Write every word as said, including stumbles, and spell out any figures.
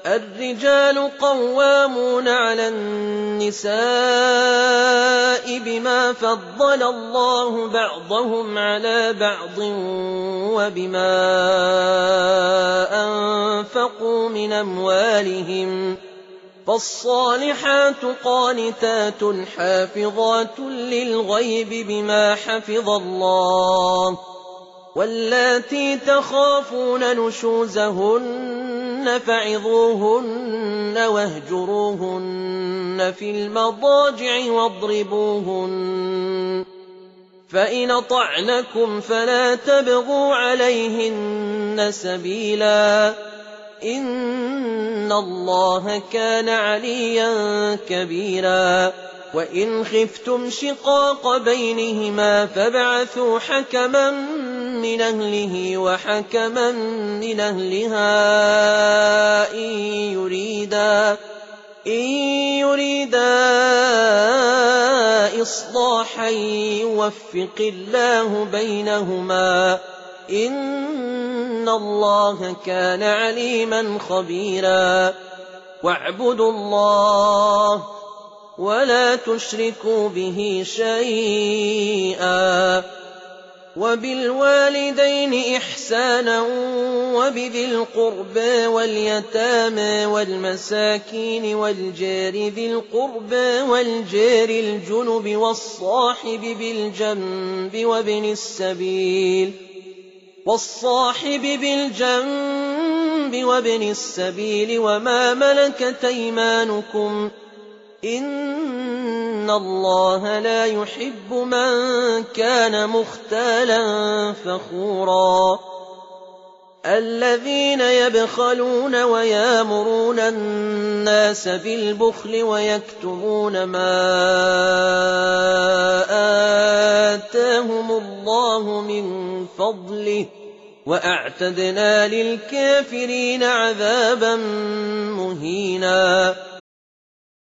الرجال قوامون على النساء بما فضل الله بعضهم على بعض وبما أنفقوا من أموالهم، فالصالحات قانتات حافظات للغيب بما حفظ الله، واللاتي تخافون نشوزهن فعظوهن واهجروهن في المضاجع واضربوهن، فإن أطعنكم فلا تبغوا عليهن سبيلا، إن الله كان عليا كبيرا. وإن خفتم شقاق بينهما فابعثوا حكما من أهله وحكما من أهلها إن يريدا, إن يريدا إصلاحا يوفق الله بينهما، إن الله كان عليما خبيرا. واعبدوا الله ولا تشركوا به شيئا، وبالوالدين إحسانا وبذي القربى واليتامى والمساكين والجار ذي القربى والجار الجنب والصاحب بالجنب وابن السبيل والصاحب بالجنب وابن السبيل وما ملكت أيمانكم، إن الله لا يحب من كان مختالا فخورا. الذين يبخلون ويامرون الناس بالبخل ويكتمون ما آتاهم الله من فضله، وأعتدنا للكافرين عذابا مهينا.